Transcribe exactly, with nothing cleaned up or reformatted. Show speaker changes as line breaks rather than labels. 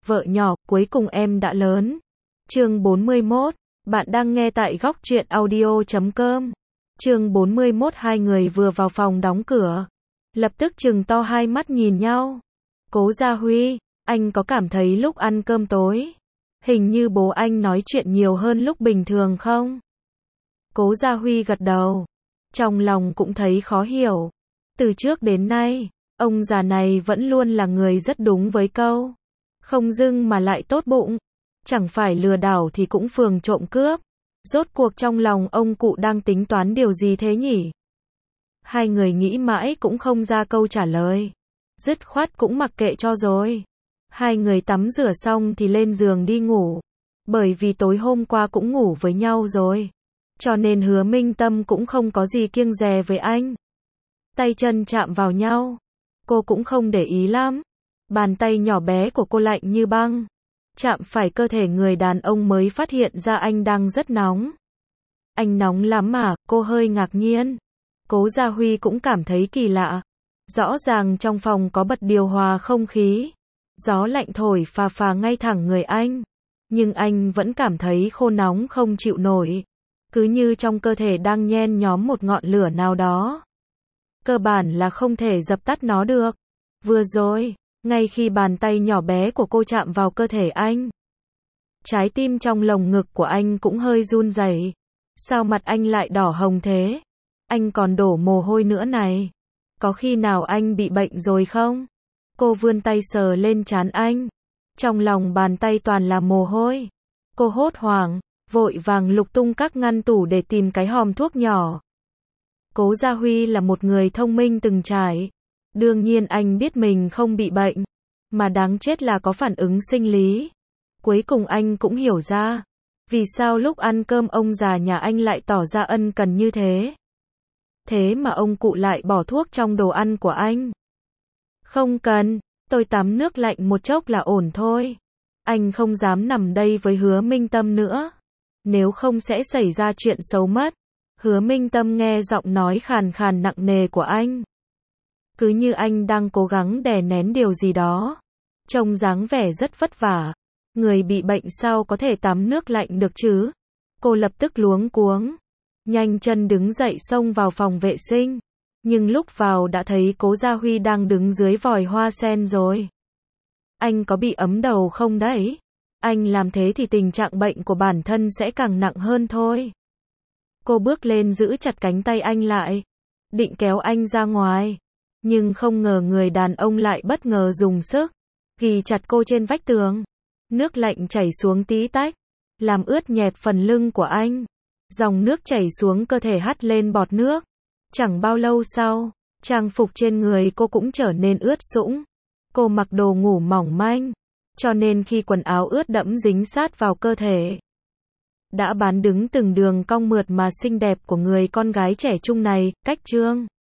vợ nhỏ, cuối cùng em đã lớn. Chương bốn mươi mốt, bạn đang nghe tại góc truyện audio chấm com. Chương bốn mươi mốt, hai người vừa vào phòng đóng cửa, lập tức trừng to hai mắt nhìn nhau. Cố Gia Huy, anh có cảm thấy lúc ăn cơm tối, hình như bố anh nói chuyện nhiều hơn lúc bình thường không? Cố Gia Huy gật đầu, trong lòng cũng thấy khó hiểu. Từ trước đến nay, ông già này vẫn luôn là người rất đúng với câu. Không dưng mà lại tốt bụng. Chẳng phải lừa đảo thì cũng phường trộm cướp. Rốt cuộc trong lòng ông cụ đang tính toán điều gì thế nhỉ? Hai người nghĩ mãi cũng không ra câu trả lời. Dứt khoát cũng mặc kệ cho rồi. Hai người tắm rửa xong thì lên giường đi ngủ. Bởi vì tối hôm qua cũng ngủ với nhau rồi. Cho nên Hứa Minh Tâm cũng không có gì kiêng dè với anh. Tay chân chạm vào nhau. Cô cũng không để ý lắm. Bàn tay nhỏ bé của cô lạnh như băng. Chạm phải cơ thể người đàn ông mới phát hiện ra anh đang rất nóng. Anh nóng lắm mà, cô hơi ngạc nhiên. Cố Gia Huy cũng cảm thấy kỳ lạ. Rõ ràng trong phòng có bật điều hòa không khí. Gió lạnh thổi phà phà ngay thẳng người anh. Nhưng anh vẫn cảm thấy khô nóng không chịu nổi. Cứ như trong cơ thể đang nhen nhóm một ngọn lửa nào đó. Cơ bản là không thể dập tắt nó được. Vừa rồi, ngay khi bàn tay nhỏ bé của cô chạm vào cơ thể anh, trái tim trong lồng ngực của anh cũng hơi run rẩy. Sao mặt anh lại đỏ hồng thế? Anh còn đổ mồ hôi nữa này. Có khi nào anh bị bệnh rồi không? Cô vươn tay sờ lên trán anh. Trong lòng bàn tay toàn là mồ hôi. Cô hốt hoảng, vội vàng lục tung các ngăn tủ để tìm cái hòm thuốc nhỏ. Cố Gia Huy là một người thông minh từng trải. Đương nhiên anh biết mình không bị bệnh. Mà đáng chết là có phản ứng sinh lý. Cuối cùng anh cũng hiểu ra. Vì sao lúc ăn cơm ông già nhà anh lại tỏ ra ân cần như thế. Thế mà ông cụ lại bỏ thuốc trong đồ ăn của anh. Không cần, tôi tắm nước lạnh một chốc là ổn thôi. Anh không dám nằm đây với Hứa Minh Tâm nữa. Nếu không sẽ xảy ra chuyện xấu mất. Hứa Minh Tâm nghe giọng nói khàn khàn nặng nề của anh. Cứ như anh đang cố gắng đè nén điều gì đó. Trông dáng vẻ rất vất vả. Người bị bệnh sao có thể tắm nước lạnh được chứ? Cô lập tức luống cuống. Nhanh chân đứng dậy xông vào phòng vệ sinh. Nhưng lúc vào đã thấy Cố Gia Huy đang đứng dưới vòi hoa sen rồi. Anh có bị ấm đầu không đấy? Anh làm thế thì tình trạng bệnh của bản thân sẽ càng nặng hơn thôi. Cô bước lên giữ chặt cánh tay anh lại. Định kéo anh ra ngoài. Nhưng không ngờ người đàn ông lại bất ngờ dùng sức. Ghì chặt cô trên vách tường. Nước lạnh chảy xuống tí tách. Làm ướt nhẹp phần lưng của anh. Dòng nước chảy xuống cơ thể hắt lên bọt nước. Chẳng bao lâu sau, trang phục trên người cô cũng trở nên ướt sũng. Cô mặc đồ ngủ mỏng manh. Cho nên khi quần áo ướt đẫm dính sát vào cơ thể. Đã bán đứng từng đường cong mượt mà xinh đẹp của người con gái trẻ trung này, cách trương.